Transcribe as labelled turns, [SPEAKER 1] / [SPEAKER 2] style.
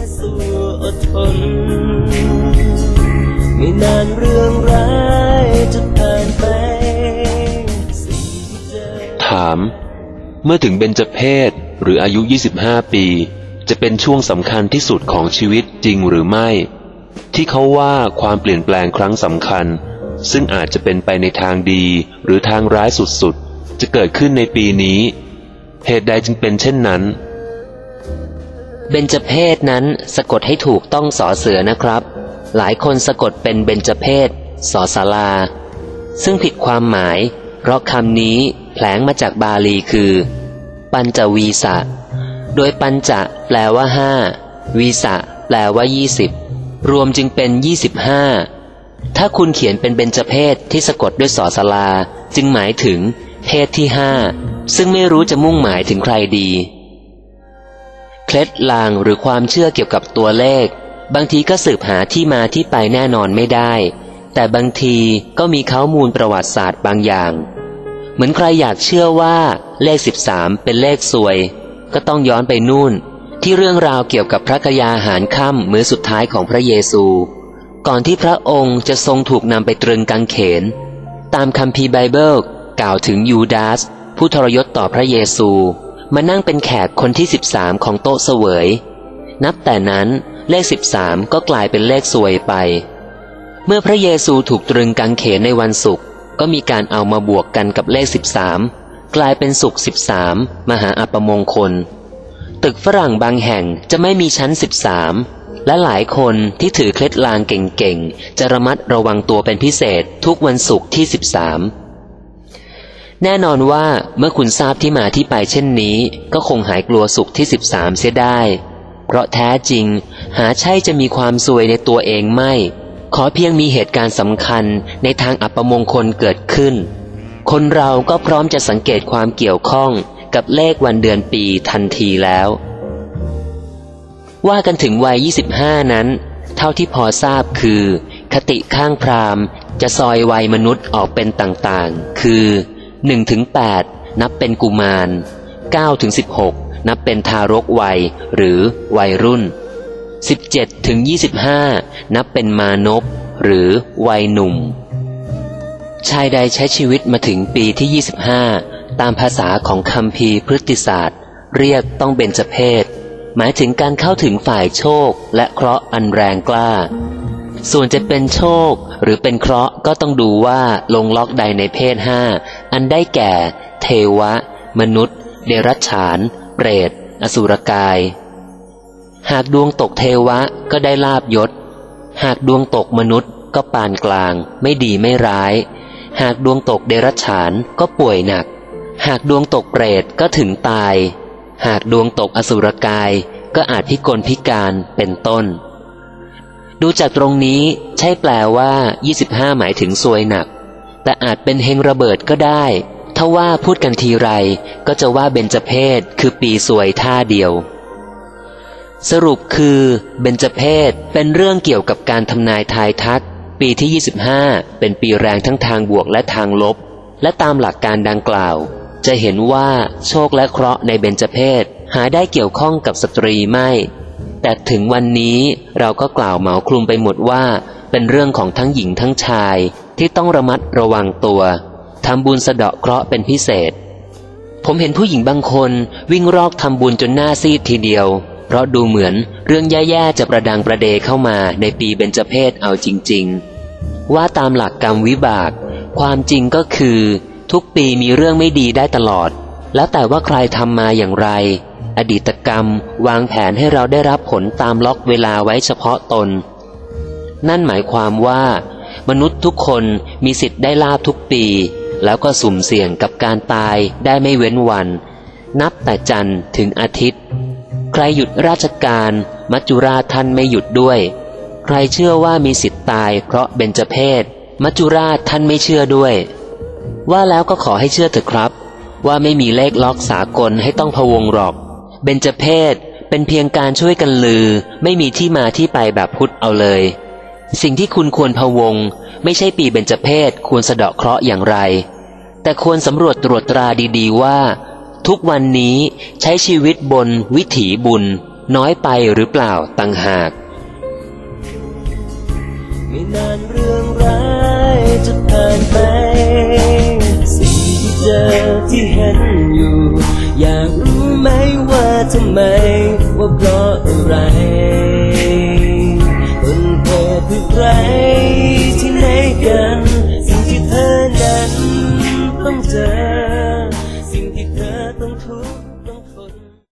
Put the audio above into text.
[SPEAKER 1] สู้อดทนไม่นานเรื่องร้ายจะผ่านไป
[SPEAKER 2] ถามเมื่อถึงเบญจเพสหรืออายุ25ปีจะเป็นช่วงสำคัญที่สุดของชีวิตจริงหรือไม่ที่เขาว่าความเปลี่ยนแปลงครั้งสำคัญซึ่งอาจจะเป็นไปในทางดีหรือทางร้ายสุดๆจะเกิดขึ้นในปีนี้เหตุใดจึงเป็นเช่นนั้น
[SPEAKER 3] เบญจเพสนั้นสะกดให้ถูกต้องสอเสือนะครับหลายคนสะกดเป็นเบญจเพสสอศาลาซึ่งผิดความหมายเพราะคำนี้แผลงมาจากบาลีคือปัญจวีสะโดยปัญจะแปลว่า5วีสะแปลว่า20รวมจึงเป็น25ถ้าคุณเขียนเป็นเบญจเพสที่สะกดด้วยสอศาลาจึงหมายถึงเพศที่5ซึ่งไม่รู้จะมุ่งหมายถึงใครดีเคล็ดลางหรือความเชื่อเกี่ยวกับตัวเลขบางทีก็สืบหาที่มาที่ไปแน่นอนไม่ได้แต่บางทีก็มีข้อมูลประวัติศาสตร์บางอย่างเหมือนใครอยากเชื่อว่าเลข13เป็นเลขซวยก็ต้องย้อนไปนู่นที่เรื่องราวเกี่ยวกับพระกยาหารค่ำมื้อสุดท้ายของพระเยซูก่อนที่พระองค์จะทรงถูกนำไปตรึงกางเขนตามคัมภีร์ไบเบิลกล่าวถึงยูดาสผู้ทรยศต่อพระเยซูมานั่งเป็นแขกคนที่13ของโต๊ะเสวยนับแต่นั้นเลข13ก็กลายเป็นเลขซวยไปเมื่อพระเยซูถูกตรึงกางเขนในวันศุกร์ก็มีการเอามาบวกกันกับเลข13กลายเป็นศุกร์13มหาอัปมงคลตึกฝรั่งบางแห่งจะไม่มีชั้น13และหลายคนที่ถือเคล็ดลางเก่งๆจะระมัดระวังตัวเป็นพิเศษทุกวันศุกร์ที่13แน่นอนว่าเมื่อคุณทราบที่มาที่ไปเช่นนี้ก็คงหายกลัวศุกร์ที่13เสียได้เพราะแท้จริงหาใช่จะมีความซวยในตัวเองไม่ขอเพียงมีเหตุการณ์สำคัญในทางอัปมงคลเกิดขึ้นคนเราก็พร้อมจะสังเกตความเกี่ยวข้องกับเลขวันเดือนปีทันทีแล้วว่ากันถึงวัย25นั้นเท่าที่พอทราบคือคติข้างพราหมณ์จะซอยวัยมนุษย์ออกเป็นต่างๆคือ 1-8 นับเป็นกุมาร 9-16 นับเป็นทารกวัยหรือวัยรุ่น17-25 นับเป็นมานพหรือวัยหนุ่มชายใดใช้ชีวิตมาถึงปีที่25ตามภาษาของคัมภีร์พฤติศาสตร์เรียกต้องเบญจเพสหมายถึงการเข้าถึงฝ่ายโชคและเคราะห์อันแรงกล้าส่วนจะเป็นโชคหรือเป็นเคราะห์ก็ต้องดูว่าลงล็อกใดในเพศ5อันได้แก่เทวะมนุษย์เดรัจฉานเปรตอสุรกายหากดวงตกเทวะก็ได้ลาภยศหากดวงตกมนุษย์ก็ปานกลางไม่ดีไม่ร้ายหากดวงตกเดรัจฉานก็ป่วยหนักหากดวงตกเปรตก็ถึงตายหากดวงตกอสุรกายก็อาจพิกลพิการเป็นต้นดูจากตรงนี้ใช่แปลว่า25หมายถึงซวยหนักแต่อาจเป็นเฮงระเบิดก็ได้ถ้าว่าพูดกันทีไรก็จะว่าเบญจเพสคือปีซวยท่าเดียวสรุปคือเบญจเพสเป็นเรื่องเกี่ยวกับการทำนายทายทักปีที่25เป็นปีแรงทั้งทางบวกและทางลบและตามหลักการดังกล่าวจะเห็นว่าโชคและเคราะห์ในเบญจเพสหาได้เกี่ยวข้องกับสตรีไม่แต่ถึงวันนี้เราก็กล่าวเหมาคลุมไปหมดว่าเป็นเรื่องของทั้งหญิงทั้งชายที่ต้องระมัดระวังตัวทำบุญสะเดาะเคราะห์เป็นพิเศษผมเห็นผู้หญิงบางคนวิ่งรอกทำบุญจนหน้าซีดทีเดียวเพราะดูเหมือนเรื่องแย่ๆจะประดังประเดเข้ามาในปีเบญจเพสเอาจริงๆว่าตามหลักกรรมวิบากความจริงก็คือทุกปีมีเรื่องไม่ดีได้ตลอดแล้วแต่ว่าใครทำมาอย่างไรอดีตกรรมวางแผนให้เราได้รับผลตามล็อกเวลาไว้เฉพาะตนนั่นหมายความว่ามนุษย์ทุกคนมีสิทธิ์ได้ลาภทุกปีแล้วก็สุ่มเสี่ยงกับการตายได้ไม่เว้นวันนับแต่จันทร์ถึงอาทิตย์ใครหยุดราชการมัจจุราชท่านไม่หยุดด้วยใครเชื่อว่ามีสิทธิ์ตายเพราะเบญจเพสมัจจุราชท่านไม่เชื่อด้วยว่าแล้วก็ขอให้เชื่อเถอะครับว่าไม่มีเลขล็อกสากลให้ต้องพะวงหรอกเบญจเพสเป็นเพียงการช่วยกันลือไม่มีที่มาที่ไปแบบพุทธเอาเลยสิ่งที่คุณควรพะวงไม่ใช่ปีเบญจเพสควรสะเดาะเคราะห์อย่างไรแต่ควรสำรวจตรวจตราดีๆว่าทุกวันนี้ใช้ชีวิตบนวิถีบุญน้อยไปหรือเปล่าต่างหาก
[SPEAKER 1] ไม่นานเรื่องร้ายจะผ่านไปสิ่งที่เจอที่เห็นอยู่อยากรู้ไหมว่าทำไมว่าเพราะอะไร